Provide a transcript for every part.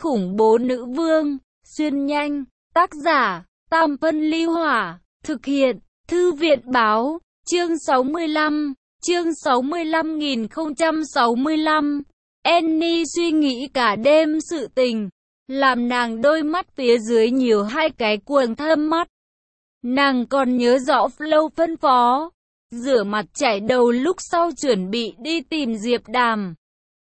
khủng bố nữ vương, xuyên nhanh, tác giả, Tam Phân Ly Hỏa, thực hiện, Thư viện Báo, chương 65, chương 65.065, Annie suy nghĩ cả đêm sự tình, làm nàng đôi mắt phía dưới nhiều hai cái quầng thâm mắt. Nàng còn nhớ rõ Flo phân phó, rửa mặt chải đầu lúc sau chuẩn bị đi tìm Diệp Đàm.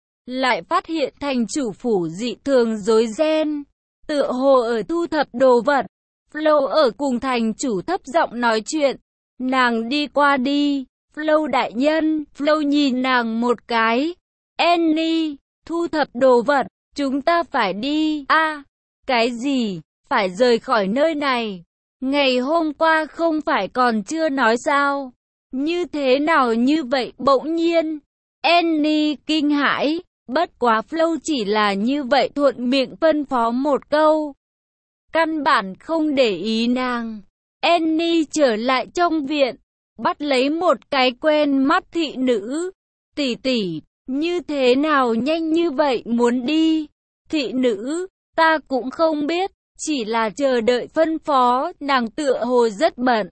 Lại phát hiện thành chủ phủ dị thường rối ren, tựa hồ ở thu thập đồ vật. Flo ở cùng thành chủ thấp giọng nói chuyện, nàng đi qua đi, Flo đại nhân. Flo nhìn nàng một cái, Annie, thu thập đồ vật, chúng ta phải đi. Cái gì, phải rời khỏi nơi này, ngày hôm qua không phải còn chưa nói sao, như thế nào như vậy? Bỗng nhiên, Annie kinh hãi, bất quá Flo chỉ là như vậy thuận miệng phân phó một câu, căn bản không để ý nàng. Annie trở lại trong viện, bắt lấy một cái quen mắt thị nữ. Tỷ tỷ, như thế nào nhanh như vậy muốn đi? Thị nữ, ta cũng không biết, chỉ là chờ đợi phân phó. Nàng tựa hồ rất bận,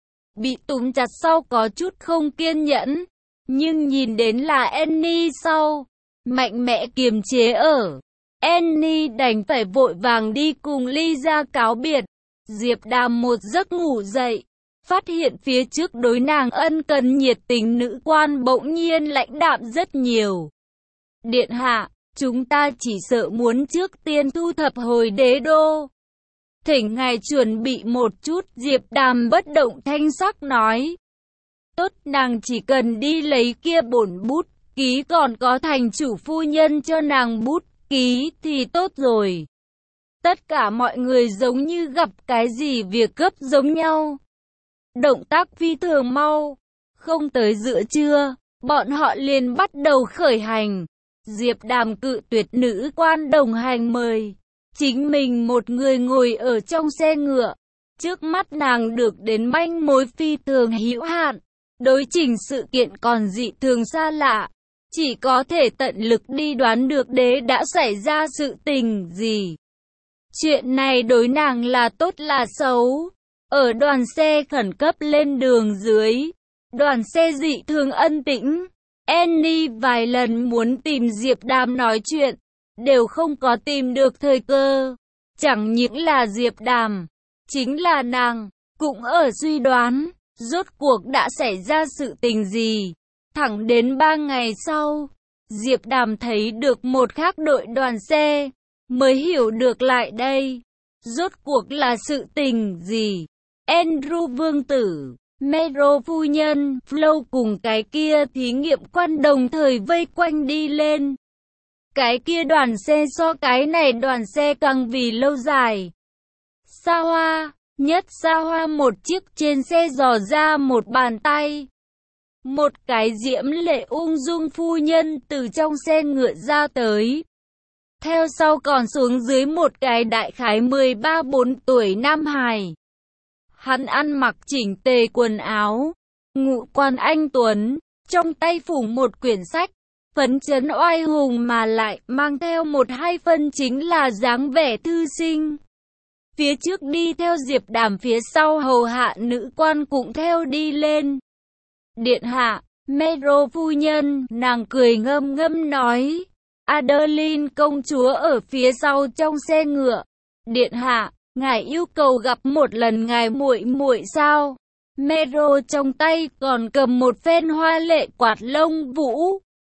bị túm chặt sau có chút không kiên nhẫn, nhưng nhìn đến là Annie sau, mạnh mẽ kiềm chế ở. Annie đành phải vội vàng đi cùng Lisa cáo biệt. Diệp Đàm một giấc ngủ dậy, phát hiện phía trước đối nàng ân cần nhiệt tình nữ quan bỗng nhiên lãnh đạm rất nhiều. Điện hạ, chúng ta chỉ sợ muốn trước tiên thu thập hồi đế đô, thỉnh ngài chuẩn bị một chút. Diệp Đàm bất động thanh sắc nói. Tốt, nàng chỉ cần đi lấy kia bổn bút ký, còn có thành chủ phu nhân cho nàng bút ký thì tốt rồi. Tất cả mọi người giống như gặp cái gì việc gấp giống nhau. Động tác phi thường mau, không tới giữa trưa, bọn họ liền bắt đầu khởi hành. Diệp Đàm cự tuyệt nữ quan đồng hành mời, chính mình một người ngồi ở trong xe ngựa. Trước mắt nàng được đến manh mối phi thường hữu hạn, đối trình sự kiện còn dị thường xa lạ, chỉ có thể tận lực đi đoán được đế đã xảy ra sự tình gì. Chuyện này đối nàng là tốt là xấu. Ở đoàn xe khẩn cấp lên đường dưới, đoàn xe dị thường ân tĩnh. Annie vài lần muốn tìm Diệp Đàm nói chuyện, đều không có tìm được thời cơ. Chẳng những là Diệp Đàm, chính là nàng, cũng ở suy đoán, rốt cuộc đã xảy ra sự tình gì. Thẳng đến 3 ngày sau, Diệp Đàm thấy được một khác đội đoàn xe, mới hiểu được lại đây, rốt cuộc là sự tình gì. Andrew vương tử, Mero phu nhân, Flo cùng cái kia thí nghiệm quan đồng thời vây quanh đi lên. Cái kia đoàn xe so cái này đoàn xe càng vì lâu dài. Xa hoa, nhất xa hoa một chiếc trên xe dò ra một bàn tay. Một cái diễm lệ ung dung phu nhân từ trong xe ngựa ra tới. Theo sau còn xuống dưới một cái đại khái 13-14 tuổi nam hài. Hắn ăn mặc chỉnh tề quần áo, ngũ quan anh tuấn, trong tay phủ một quyển sách, phấn chấn oai hùng mà lại mang theo một hai phân chính là dáng vẻ thư sinh. Phía trước đi theo Diệp Đàm, phía sau hầu hạ nữ quan cũng theo đi lên. Điện hạ, Mero phu nhân, nàng cười ngâm ngâm nói. Adeline công chúa ở phía sau trong xe ngựa. Điện hạ, ngài yêu cầu gặp một lần ngài muội muội sao? Mero trong tay còn cầm một phen hoa lệ quạt lông vũ,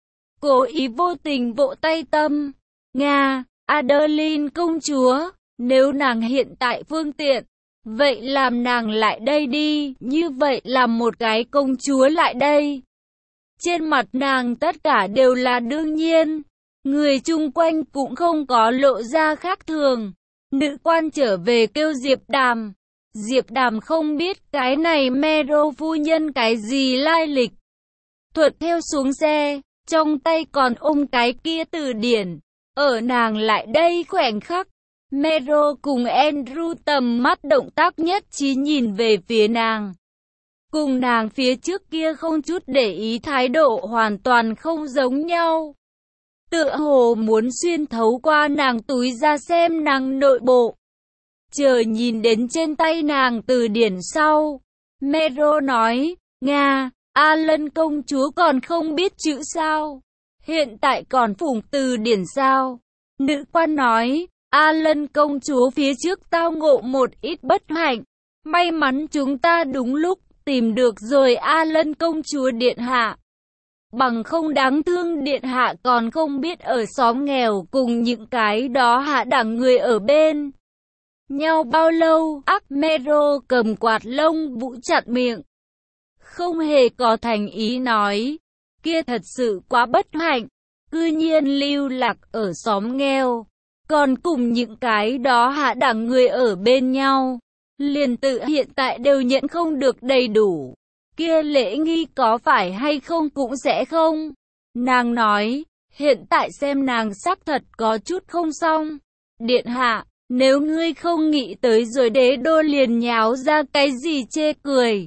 cố ý vô tình vỗ tay tâm. Nga, Adeline công chúa, nếu nàng hiện tại phương tiện, vậy làm nàng lại đây đi, như vậy làm một cái công chúa lại đây. Trên mặt nàng tất cả đều là đương nhiên, người chung quanh cũng không có lộ ra khác thường. Nữ quan trở về kêu Diệp Đàm. Diệp Đàm không biết cái này Mero phu nhân cái gì lai lịch. Thuận theo xuống xe, trong tay còn ôm cái kia từ điển. Ở nàng lại đây khoảnh khắc, Mero cùng Andrew tầm mắt động tác nhất trí nhìn về phía nàng. Cùng nàng phía trước kia không chút để ý, thái độ hoàn toàn không giống nhau. tựa hồ muốn xuyên thấu qua nàng túi ra xem nàng nội bộ. Chờ nhìn đến trên tay nàng từ điển sau, Mero nói, Nga, Alan công chúa còn không biết chữ sao? Hiện tại còn phủng từ điển sao? Nữ quan nói, Alan công chúa phía trước tao ngộ một ít bất hạnh. May mắn chúng ta đúng lúc tìm được rồi Alan công chúa điện hạ. Bằng không đáng thương điện hạ còn không biết ở xóm nghèo cùng những cái đó hạ đẳng người ở bên nhau bao lâu. Mero cầm quạt lông vũ chặt miệng, không hề có thành ý nói, kia thật sự quá bất hạnh, cư nhiên lưu lạc ở xóm nghèo, còn cùng những cái đó hạ đẳng người ở bên nhau, liền tự hiện tại đều nhận không được đầy đủ. Kia lễ nghi có phải hay không cũng sẽ không. Nàng nói, hiện tại xem nàng xác thật có chút không xong. Điện hạ, nếu ngươi không nghĩ tới rồi đế đô liền nháo ra cái gì chê cười.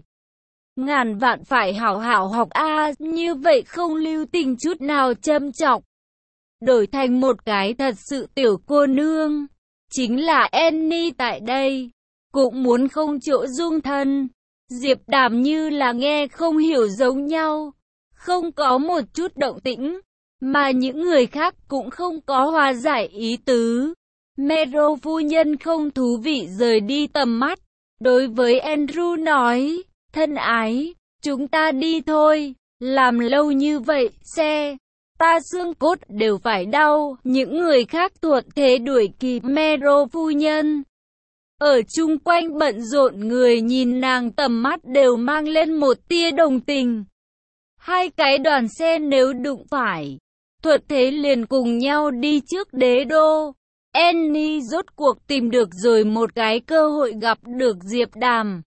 Ngàn vạn phải hảo hảo học như vậy không lưu tình chút nào châm chọc. Đổi thành một cái thật sự tiểu cô nương, chính là Annie tại đây, cũng muốn không chỗ dung thân. Diệp Đàm như là nghe không hiểu giống nhau, không có một chút động tĩnh, mà những người khác cũng không có hòa giải ý tứ. Mero phu nhân không thú vị rời đi tầm mắt, đối với Andrew nói, thân ái, chúng ta đi thôi, làm lâu như vậy, xe, ta xương cốt đều phải đau. Những người khác thuận thế đuổi kịp Mero phu nhân. Ở chung quanh bận rộn người nhìn nàng tầm mắt đều mang lên một tia đồng tình. Hai cái đoàn xe nếu đụng phải, thuận thế liền cùng nhau đi trước đế đô. Annie rốt cuộc tìm được rồi một cái cơ hội gặp được Diệp Đàm.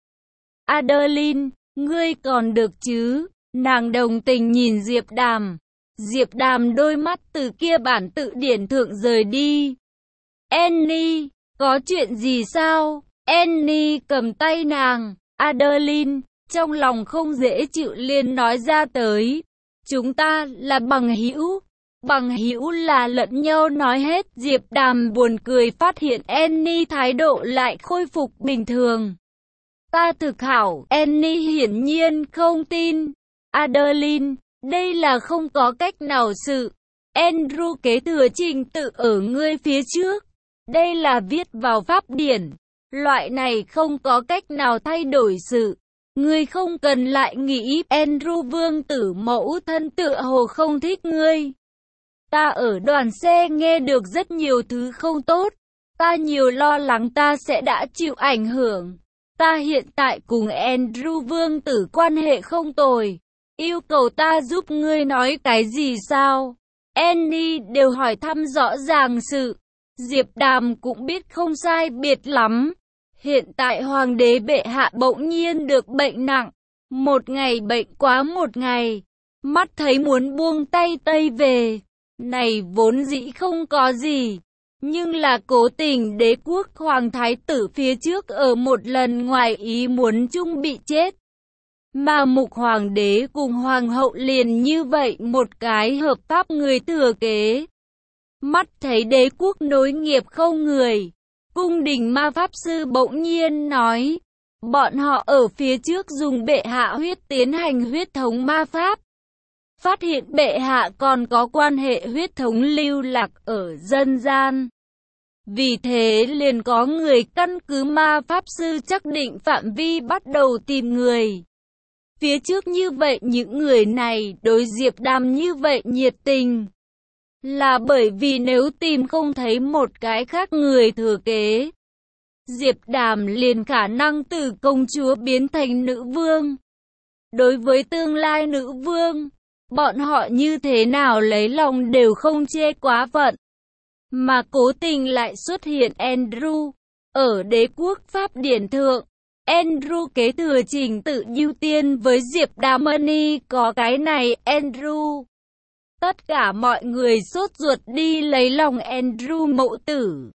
Adeline, ngươi còn được chứ? Nàng đồng tình nhìn Diệp Đàm. Diệp Đàm đôi mắt từ kia bản tự điển thượng rời đi. Annie, có chuyện gì sao? Annie cầm tay nàng. Adeline, trong lòng không dễ chịu liền nói ra tới. Chúng ta là bằng hữu. Bằng hữu là lẫn nhau nói hết. Diệp Đàm buồn cười phát hiện Annie thái độ lại khôi phục bình thường. Ta thực hảo. Annie hiển nhiên không tin. Adeline, đây là không có cách nào sự. Andrew kế thừa trình tự ở ngươi phía trước. Đây là viết vào pháp điển. Loại này không có cách nào thay đổi sự. Ngươi không cần lại nghĩ. Andrew vương tử mẫu thân tựa hồ không thích ngươi. Ta ở đoàn xe nghe được rất nhiều thứ không tốt. Ta nhiều lo lắng ta sẽ đã chịu ảnh hưởng. Ta hiện tại cùng Andrew vương tử quan hệ không tồi. Yêu cầu ta giúp ngươi nói cái gì sao? Annie đều hỏi thăm rõ ràng sự. Diệp Đàm cũng biết không sai biệt lắm. Hiện tại hoàng đế bệ hạ bỗng nhiên được bệnh nặng. Một ngày bệnh quá một ngày. Mắt thấy muốn buông tay tây về. Này vốn dĩ không có gì. Nhưng là cố tình đế quốc hoàng thái tử phía trước ở một lần ngoài ý muốn chung bị chết. Mà mục hoàng đế cùng hoàng hậu liền như vậy một cái hợp pháp người thừa kế. Mắt thấy đế quốc nối nghiệp không người. Cung đình ma pháp sư bỗng nhiên nói. Bọn họ ở phía trước dùng bệ hạ huyết tiến hành huyết thống ma pháp. Phát hiện bệ hạ còn có quan hệ huyết thống lưu lạc ở dân gian. Vì thế liền có người căn cứ ma pháp sư xác định phạm vi bắt đầu tìm người. Phía trước như vậy những người này đối Diệp Đàm như vậy nhiệt tình. Là bởi vì nếu tìm không thấy một cái khác người thừa kế. Diệp Đàm liền khả năng từ công chúa biến thành nữ vương. Đối với tương lai nữ vương, bọn họ như thế nào lấy lòng đều không chê quá phận. Mà cố tình lại xuất hiện Andrew. Ở đế quốc Pháp điển thượng, Andrew kế thừa trình tự ưu tiên với Diệp Đàm có cái này Andrew. Tất cả mọi người sốt ruột đi lấy lòng Andrew mẫu tử.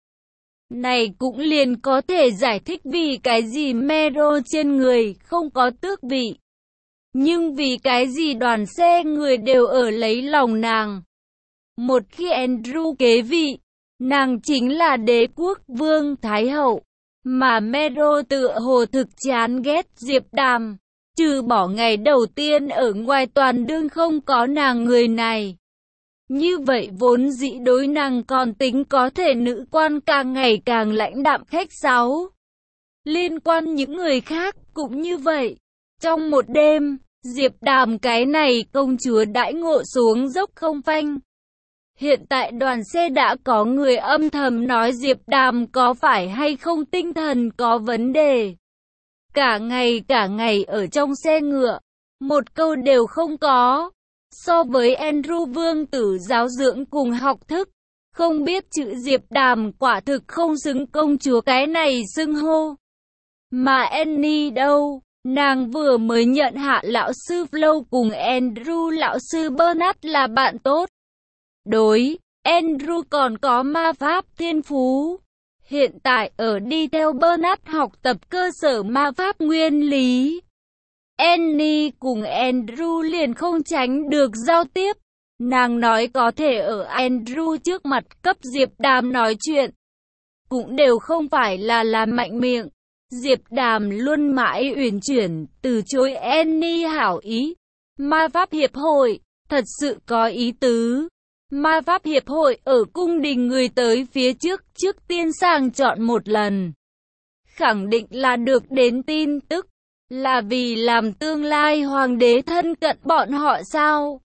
Này cũng liền có thể giải thích vì cái gì Mero trên người không có tước vị. Nhưng vì cái gì đoàn xe người đều ở lấy lòng nàng. Một khi Andrew kế vị, nàng chính là đế quốc vương thái hậu. Mà Mero tựa hồ thực chán ghét Diệp Đàm. Trừ bỏ ngày đầu tiên ở ngoài toàn đương không có nàng người này. Như vậy vốn dĩ đối nàng còn tính có thể nữ quan càng ngày càng lãnh đạm khách sáo. Liên quan những người khác cũng như vậy. Trong một đêm, Diệp Đàm cái này công chúa đãi ngộ xuống dốc không phanh. Hiện tại đoàn xe đã có người âm thầm nói Diệp Đàm có phải hay không tinh thần có vấn đề. Cả ngày ở trong xe ngựa, một câu đều không có. So với Andrew vương tử giáo dưỡng cùng học thức, không biết chữ Diệp Đàm quả thực không xứng công chúa cái này xưng hô. Mà Annie đâu, nàng vừa mới nhận hạ lão sư Flo cùng Andrew lão sư Bernard là bạn tốt. Đối, Andrew còn có ma pháp thiên phú. Hiện tại ở đi theo Bernard học tập cơ sở ma pháp nguyên lý. Annie cùng Andrew liền không tránh được giao tiếp. Nàng nói có thể ở Andrew trước mặt cấp Diệp Đàm nói chuyện. Cũng đều không phải là mạnh miệng. Diệp Đàm luôn mãi uyển chuyển, từ chối Annie hảo ý. Ma pháp hiệp hội, thật sự có ý tứ. Ma pháp hiệp hội ở cung đình người tới phía trước tiên sàng chọn một lần. Khẳng định là được đến tin tức. Là vì làm tương lai hoàng đế thân cận bọn họ sao?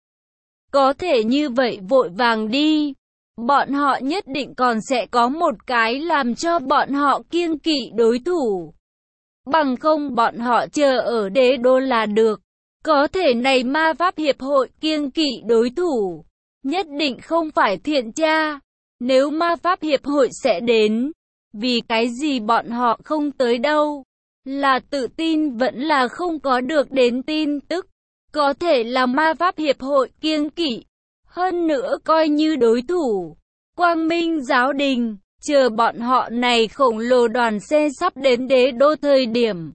Có thể như vậy vội vàng đi. Bọn họ nhất định còn sẽ có một cái làm cho bọn họ kiêng kỵ đối thủ. Bằng không bọn họ chờ ở đế đô là được. Có thể này ma pháp hiệp hội kiêng kỵ đối thủ. Nhất định không phải thiện tra. Nếu ma pháp hiệp hội sẽ đến, vì cái gì bọn họ không tới đâu? Là tự tin vẫn là không có được đến tin tức. Có thể là ma pháp hiệp hội kiêng kỵ. Hơn nữa coi như đối thủ. Quang Minh giáo đình, chờ bọn họ này khổng lồ đoàn xe sắp đến đế đô thời điểm.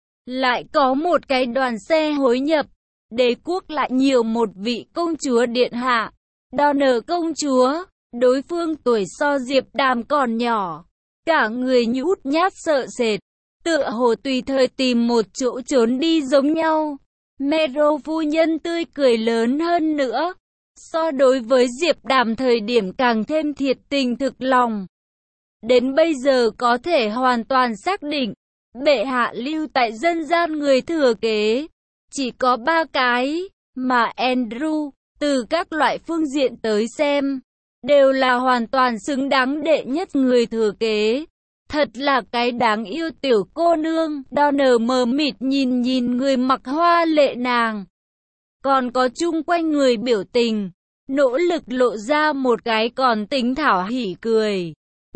Lại có một cái đoàn xe hối nhập. Đế quốc lại nhiều một vị công chúa điện hạ. Donner công chúa, đối phương tuổi so Diệp Đàm còn nhỏ. Cả người nhút nhát sợ sệt. Tựa hồ tùy thời tìm một chỗ trốn đi giống nhau. Mero phu nhân tươi cười lớn hơn nữa. So đối với Diệp Đàm thời điểm càng thêm thiệt tình thực lòng. Đến bây giờ có thể hoàn toàn xác định. Bệ hạ lưu tại dân gian người thừa kế. Chỉ có 3 cái. Mà Andrew, từ các loại phương diện tới xem, đều là hoàn toàn xứng đáng đệ nhất người thừa kế. Thật là cái đáng yêu tiểu cô nương. Donner mờ mịt nhìn người mặc hoa lệ nàng. Còn có chung quanh người biểu tình. Nỗ lực lộ ra một cái còn tính thảo hỉ cười.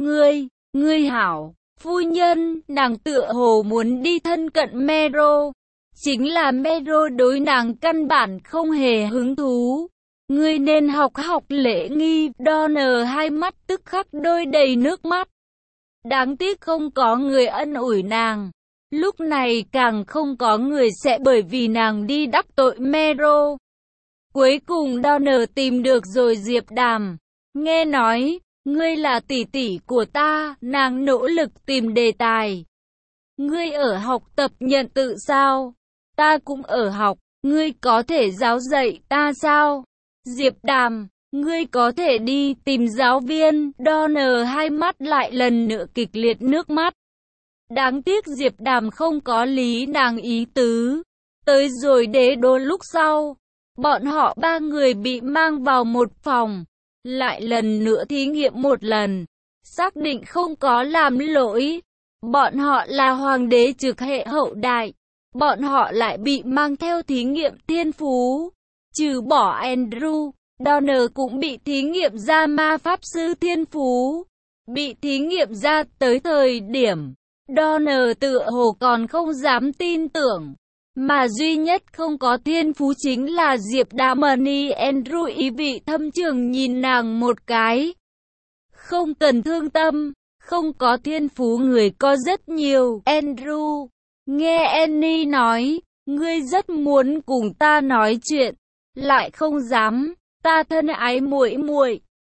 Ngươi hảo, phu nhân, nàng tựa hồ muốn đi thân cận Mero. Chính là Mero đối nàng căn bản không hề hứng thú. Ngươi nên học lễ nghi. Donner hai mắt tức khắc đôi đầy nước mắt. Đáng tiếc không có người ân ủi nàng. Lúc này càng không có người sẽ bởi vì nàng đi đắc tội Mero. Cuối cùng Donner tìm được rồi Diệp Đàm. Nghe nói, ngươi là tỷ tỷ của ta, nàng nỗ lực tìm đề tài. Ngươi ở học tập nhận tự sao? Ta cũng ở học, ngươi có thể giáo dạy ta sao? Diệp Đàm, ngươi có thể đi tìm giáo viên. Donner hai mắt lại lần nữa kịch liệt nước mắt. Đáng tiếc Diệp Đàm không có lý nàng ý tứ. Tới rồi đế đô lúc sau, bọn họ 3 người bị mang vào một phòng. Lại lần nữa thí nghiệm một lần. Xác định không có làm lỗi. Bọn họ là hoàng đế trực hệ hậu đại. Bọn họ lại bị mang theo thí nghiệm thiên phú. Trừ bỏ Andrew, Donner cũng bị thí nghiệm ra ma pháp sư thiên phú. Bị thí nghiệm ra tới thời điểm, Donner tựa hồ còn không dám tin tưởng. Mà duy nhất không có thiên phú chính là Diệp Đàm. Andrew ý vị thâm trường nhìn nàng một cái. Không cần thương tâm, không có thiên phú người có rất nhiều. Andrew, nghe Annie nói, ngươi rất muốn cùng ta nói chuyện, lại không dám. Ta thân ái muội muội,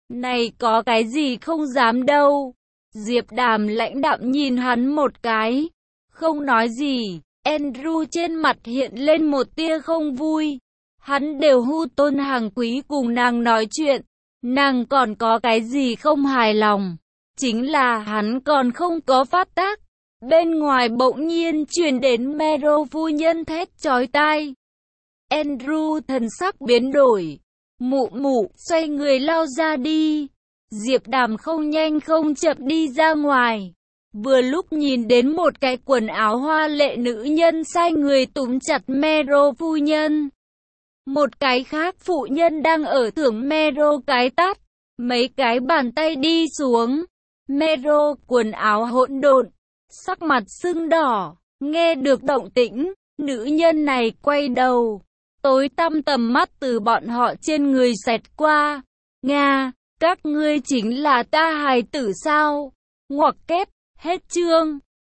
Này có cái gì không dám đâu. Diệp Đàm lãnh đạm nhìn hắn một cái, không nói gì. Andrew trên mặt hiện lên một tia không vui. Hắn đều hưu Tôn Hàng Quý cùng nàng nói chuyện, nàng còn có cái gì không hài lòng. Chính là hắn còn không có phát tác. Bên ngoài bỗng nhiên truyền đến Mero phu nhân thét chói tai. Andrew thần sắc biến đổi. Mụ mụ, xoay người lao ra đi. Diệp Đàm không nhanh không chậm đi ra ngoài. Vừa lúc nhìn đến một cái quần áo hoa lệ nữ nhân sai người túm chặt Mero phu nhân. Một cái khác phụ nhân đang ở thưởng Mero cái tát. Mấy cái bàn tay đi xuống. Mero quần áo hỗn độn, sắc mặt sưng đỏ. Nghe được động tĩnh, nữ nhân này quay đầu. Tối tăm tầm mắt từ bọn họ trên người xẹt qua. Nga, các ngươi chính là ta hài tử sao? Ngoặc kép, hết chương.